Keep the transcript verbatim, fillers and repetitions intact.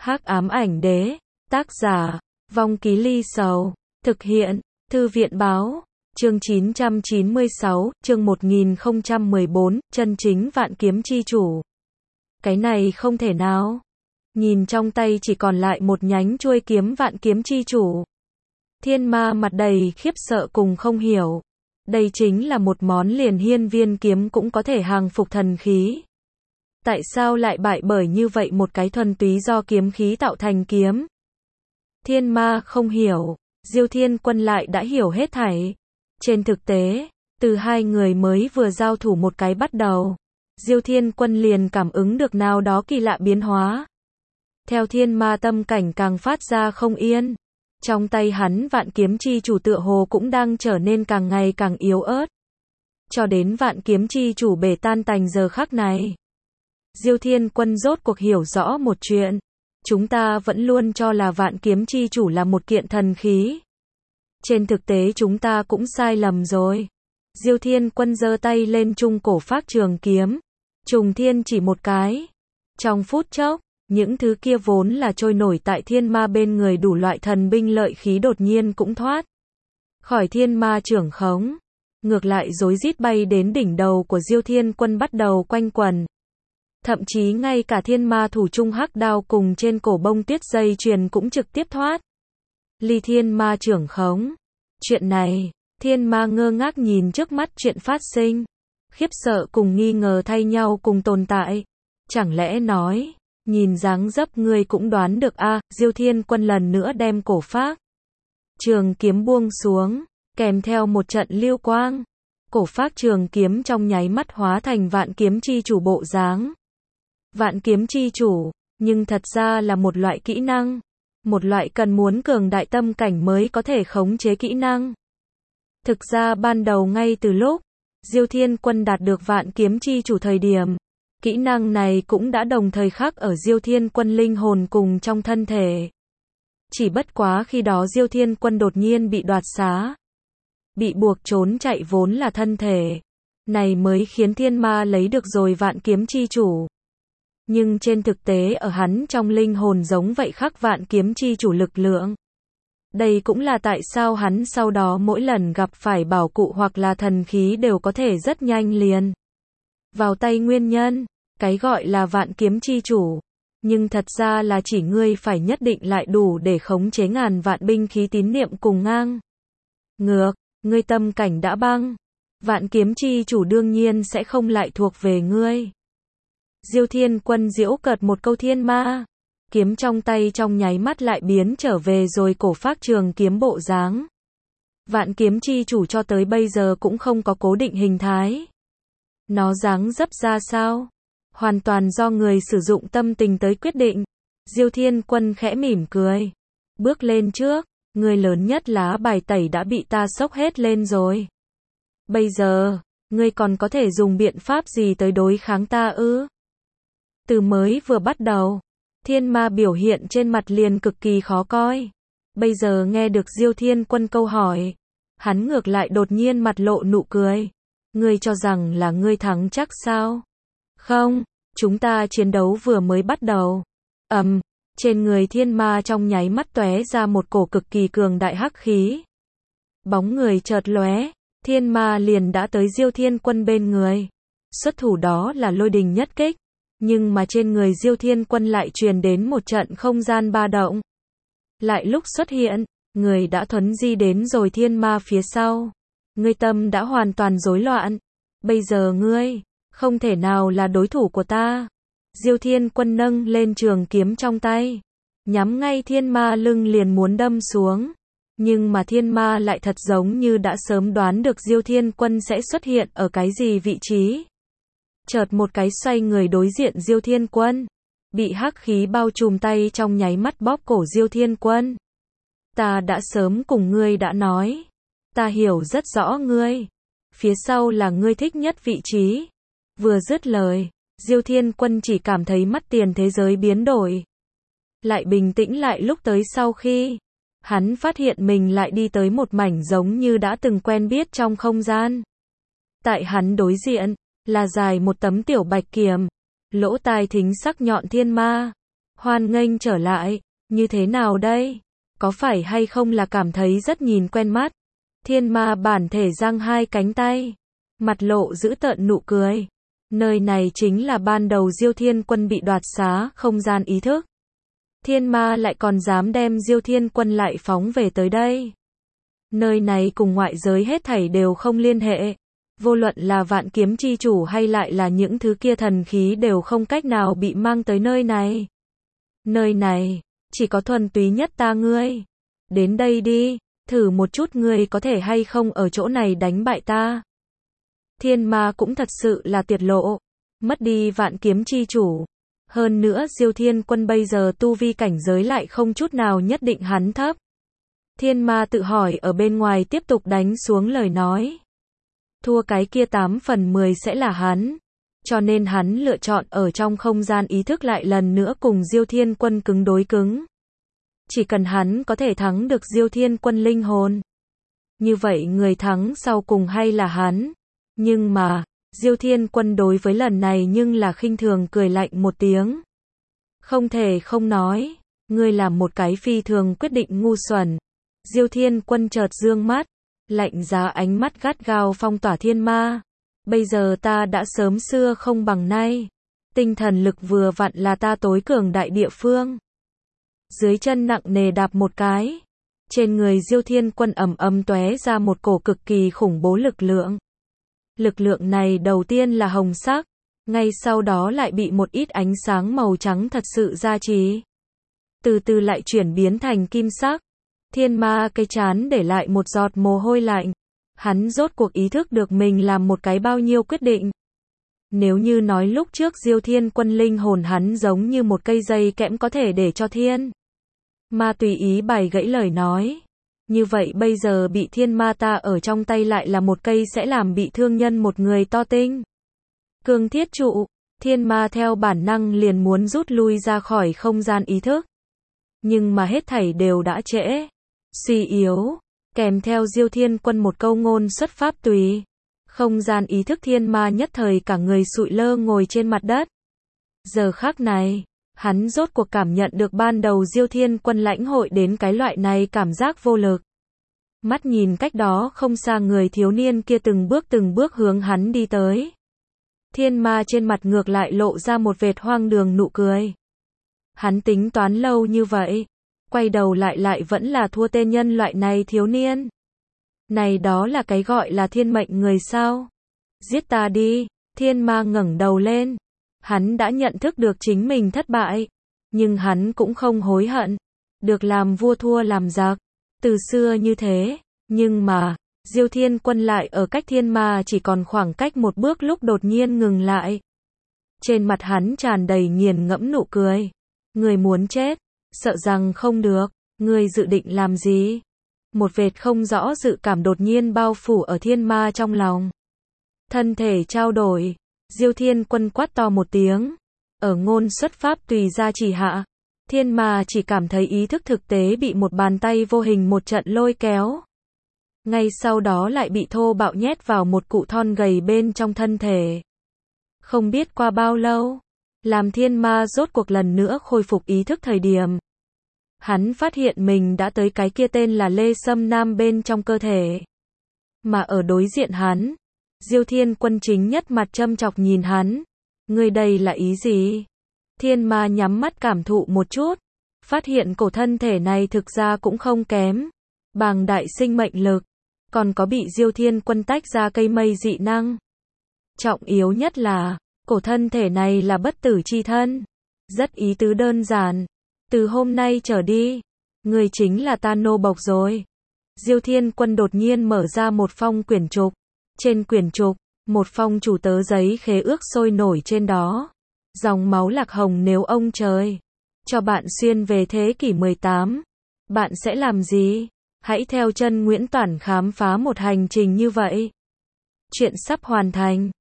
Hắc ám ảnh đế, tác giả, Vong Ký Ly Sầu, thực hiện, Thư viện báo, chương chín trăm chín mươi sáu, chương một nghìn không trăm mười bốn, chân chính vạn kiếm chi chủ. Cái này không thể nào. Nhìn trong tay chỉ còn lại một nhánh chuôi kiếm vạn kiếm chi chủ. Thiên ma mặt đầy khiếp sợ cùng không hiểu. Đây chính là một món liền hiên viên kiếm cũng có thể hàng phục thần khí. Tại sao lại bại bởi như vậy một cái thuần túy do kiếm khí tạo thành kiếm? Thiên ma không hiểu, Diêu Thiên Quân lại đã hiểu hết thảy. Trên thực tế, từ hai người mới vừa giao thủ một cái bắt đầu, Diêu Thiên Quân liền cảm ứng được nào đó kỳ lạ biến hóa. Theo thiên ma tâm cảnh càng phát ra không yên, trong tay hắn vạn kiếm chi chủ tựa hồ cũng đang trở nên càng ngày càng yếu ớt. Cho đến vạn kiếm chi chủ bể tan tành giờ khắc này, Diêu Thiên Quân rốt cuộc hiểu rõ một chuyện. Chúng ta vẫn luôn cho là vạn kiếm chi chủ là một kiện thần khí. Trên thực tế chúng ta cũng sai lầm rồi. Diêu Thiên Quân giơ tay lên trung cổ phác trường kiếm. Trùng thiên chỉ một cái. Trong phút chốc, những thứ kia vốn là trôi nổi tại thiên ma bên người đủ loại thần binh lợi khí đột nhiên cũng thoát khỏi thiên ma trưởng khống. Ngược lại rối rít bay đến đỉnh đầu của Diêu Thiên Quân bắt đầu quanh quẩn. Thậm chí ngay cả thiên ma thủ trung hắc đao cùng trên cổ bông tuyết dây chuyền cũng trực tiếp thoát ly thiên ma trưởng khống. Chuyện này, thiên ma ngơ ngác nhìn trước mắt chuyện phát sinh. Khiếp sợ cùng nghi ngờ thay nhau cùng tồn tại. Chẳng lẽ nói, nhìn dáng dấp ngươi cũng đoán được a? À, Diêu Thiên Quân lần nữa đem cổ phác trường kiếm buông xuống, kèm theo một trận lưu quang. Cổ phác trường kiếm trong nháy mắt hóa thành vạn kiếm chi chủ bộ dáng. Vạn kiếm chi chủ, nhưng thật ra là một loại kỹ năng. Một loại cần muốn cường đại tâm cảnh mới có thể khống chế kỹ năng. Thực ra ban đầu ngay từ lúc Diêu Thiên Quân đạt được vạn kiếm chi chủ thời điểm, kỹ năng này cũng đã đồng thời khắc ở Diêu Thiên Quân linh hồn cùng trong thân thể. Chỉ bất quá khi đó Diêu Thiên Quân đột nhiên bị đoạt xá, bị buộc trốn chạy vốn là thân thể. Này mới khiến thiên ma lấy được rồi vạn kiếm chi chủ. Nhưng trên thực tế ở hắn trong linh hồn giống vậy khắc vạn kiếm chi chủ lực lượng. Đây cũng là tại sao hắn sau đó mỗi lần gặp phải bảo cụ hoặc là thần khí đều có thể rất nhanh liền vào tay nguyên nhân. Cái gọi là vạn kiếm chi chủ, nhưng thật ra là chỉ ngươi phải nhất định lại đủ để khống chế ngàn vạn binh khí tín niệm cùng ngang ngược, ngươi tâm cảnh đã băng, vạn kiếm chi chủ đương nhiên sẽ không lại thuộc về ngươi. Diêu Thiên Quân giễu cợt một câu thiên ma, kiếm trong tay trong nháy mắt lại biến trở về rồi cổ phác trường kiếm bộ dáng. Vạn kiếm chi chủ cho tới bây giờ cũng không có cố định hình thái. Nó dáng dấp ra sao? Hoàn toàn do người sử dụng tâm tình tới quyết định. Diêu Thiên Quân khẽ mỉm cười. Bước lên trước, người lớn nhất lá bài tẩy đã bị ta xốc hết lên rồi. Bây giờ, ngươi còn có thể dùng biện pháp gì tới đối kháng ta ư? Từ mới vừa bắt đầu, thiên ma biểu hiện trên mặt liền cực kỳ khó coi. Bây giờ nghe được Diêu Thiên Quân câu hỏi, hắn ngược lại đột nhiên mặt lộ nụ cười. Ngươi cho rằng là ngươi thắng chắc sao? Không, chúng ta chiến đấu vừa mới bắt đầu. Ầm, um, trên người thiên ma trong nháy mắt tóe ra một cổ cực kỳ cường đại hắc khí. Bóng người chợt lóe, thiên ma liền đã tới Diêu Thiên Quân bên người. Xuất thủ đó là lôi đình nhất kích. Nhưng mà trên người Diêu Thiên Quân lại truyền đến một trận không gian ba động. Lại lúc xuất hiện, người đã thuấn di đến rồi thiên ma phía sau. Ngươi tâm đã hoàn toàn rối loạn. Bây giờ ngươi không thể nào là đối thủ của ta. Diêu Thiên Quân nâng lên trường kiếm trong tay, nhắm ngay thiên ma lưng liền muốn đâm xuống. Nhưng mà thiên ma lại thật giống như đã sớm đoán được Diêu Thiên Quân sẽ xuất hiện ở cái gì vị trí. Chợt một cái xoay người đối diện Diêu Thiên Quân, bị hắc khí bao trùm tay trong nháy mắt bóp cổ Diêu Thiên Quân. Ta đã sớm cùng ngươi đã nói, ta hiểu rất rõ ngươi, phía sau là ngươi thích nhất vị trí. Vừa dứt lời, Diêu Thiên Quân chỉ cảm thấy mắt tiền thế giới biến đổi, lại bình tĩnh lại lúc tới sau khi hắn phát hiện mình lại đi tới một mảnh giống như đã từng quen biết trong không gian. Tại hắn đối diện là dài một tấm tiểu bạch kiềm, lỗ tai thính sắc nhọn thiên ma. Hoan nghênh trở lại, như thế nào đây? Có phải hay không là cảm thấy rất nhìn quen mắt? Thiên ma bản thể giang hai cánh tay, mặt lộ dữ tợn nụ cười. Nơi này chính là ban đầu Diêu Thiên Quân bị đoạt xá không gian ý thức. Thiên ma lại còn dám đem Diêu Thiên Quân lại phóng về tới đây. Nơi này cùng ngoại giới hết thảy đều không liên hệ. Vô luận là vạn kiếm chi chủ hay lại là những thứ kia thần khí đều không cách nào bị mang tới nơi này. Nơi này, chỉ có thuần túy nhất ta ngươi. Đến đây đi, thử một chút ngươi có thể hay không ở chỗ này đánh bại ta. Thiên ma cũng thật sự là tiệt lộ. Mất đi vạn kiếm chi chủ. Hơn nữa Diêu Thiên Quân bây giờ tu vi cảnh giới lại không chút nào nhất định hắn thấp. Thiên ma tự hỏi ở bên ngoài tiếp tục đánh xuống lời nói. Thua cái kia tám phần mười sẽ là hắn. Cho nên hắn lựa chọn ở trong không gian ý thức lại lần nữa cùng Diêu Thiên Quân cứng đối cứng. Chỉ cần hắn có thể thắng được Diêu Thiên Quân linh hồn. Như vậy người thắng sau cùng hay là hắn. Nhưng mà, Diêu Thiên Quân đối với lần này nhưng là khinh thường cười lạnh một tiếng. Không thể không nói, ngươi là một cái phi thường quyết định ngu xuẩn. Diêu Thiên Quân chợt dương mắt, lạnh giá ánh mắt gắt gao phong tỏa thiên ma. Bây giờ ta đã sớm xưa không bằng nay. Tinh thần lực vừa vặn là ta tối cường đại địa phương. Dưới chân nặng nề đạp một cái. Trên người Diêu Thiên Quân ầm ầm tóe ra một cổ cực kỳ khủng bố lực lượng. Lực lượng này đầu tiên là hồng sắc, ngay sau đó lại bị một ít ánh sáng màu trắng thật sự gia trì. Từ từ lại chuyển biến thành kim sắc. Thiên ma cái chán để lại một giọt mồ hôi lạnh. Hắn rốt cuộc ý thức được mình làm một cái bao nhiêu quyết định. Nếu như nói lúc trước Diêu Thiên Quân linh hồn hắn giống như một cây dây kẽm có thể để cho thiên ma tùy ý bày gãy lời nói. Như vậy bây giờ bị thiên ma ta ở trong tay lại là một cây sẽ làm bị thương nhân một người to tinh. Cương thiết trụ, thiên ma theo bản năng liền muốn rút lui ra khỏi không gian ý thức. Nhưng mà hết thảy đều đã trễ. Suy yếu, kèm theo Diêu Thiên Quân một câu ngôn xuất pháp tùy. Không gian ý thức thiên ma nhất thời cả người sụi lơ ngồi trên mặt đất. Giờ khắc này, hắn rốt cuộc cảm nhận được ban đầu Diêu Thiên Quân lãnh hội đến cái loại này cảm giác vô lực. Mắt nhìn cách đó không xa người thiếu niên kia từng bước từng bước hướng hắn đi tới. Thiên ma trên mặt ngược lại lộ ra một vệt hoang đường nụ cười. Hắn tính toán lâu như vậy, quay đầu lại lại vẫn là thua tên nhân loại này thiếu niên. Này đó là cái gọi là thiên mệnh người sao? Giết ta đi, thiên ma ngẩng đầu lên. Hắn đã nhận thức được chính mình thất bại, nhưng hắn cũng không hối hận. Được làm vua thua làm giặc, từ xưa như thế, nhưng mà, Diêu Thiên Quân lại ở cách thiên ma chỉ còn khoảng cách một bước lúc đột nhiên ngừng lại. Trên mặt hắn tràn đầy nghiền ngẫm nụ cười. Người muốn chết, sợ rằng không được, người dự định làm gì? Một vệt không rõ dự cảm đột nhiên bao phủ ở thiên ma trong lòng. Thân thể trao đổi, Diêu Thiên Quân quát to một tiếng. Ở ngôn xuất pháp tùy ra chỉ hạ, thiên ma chỉ cảm thấy ý thức thực tế bị một bàn tay vô hình một trận lôi kéo. Ngay sau đó lại bị thô bạo nhét vào một cụ thon gầy bên trong thân thể. Không biết qua bao lâu, làm thiên ma rốt cuộc lần nữa khôi phục ý thức thời điểm. Hắn phát hiện mình đã tới cái kia tên là Lê Sâm Nam bên trong cơ thể. Mà ở đối diện hắn, Diêu Thiên Quân chính nhất mặt châm chọc nhìn hắn. Người đây là ý gì? Thiên ma nhắm mắt cảm thụ một chút. Phát hiện cổ thân thể này thực ra cũng không kém. Bàng đại sinh mệnh lực. Còn có bị Diêu Thiên Quân tách ra cây mây dị năng. Trọng yếu nhất là, cổ thân thể này là bất tử chi thân. Rất ý tứ đơn giản. Từ hôm nay trở đi, người chính là ta nô bộc rồi. Diêu Thiên Quân đột nhiên mở ra một phong quyển trục. Trên quyển trục, một phong chủ tớ giấy khế ước sôi nổi trên đó. Dòng máu lạc hồng nếu ông trời cho bạn xuyên về thế kỷ mười tám, bạn sẽ làm gì? Hãy theo chân Nguyễn Toản khám phá một hành trình như vậy. Chuyện sắp hoàn thành.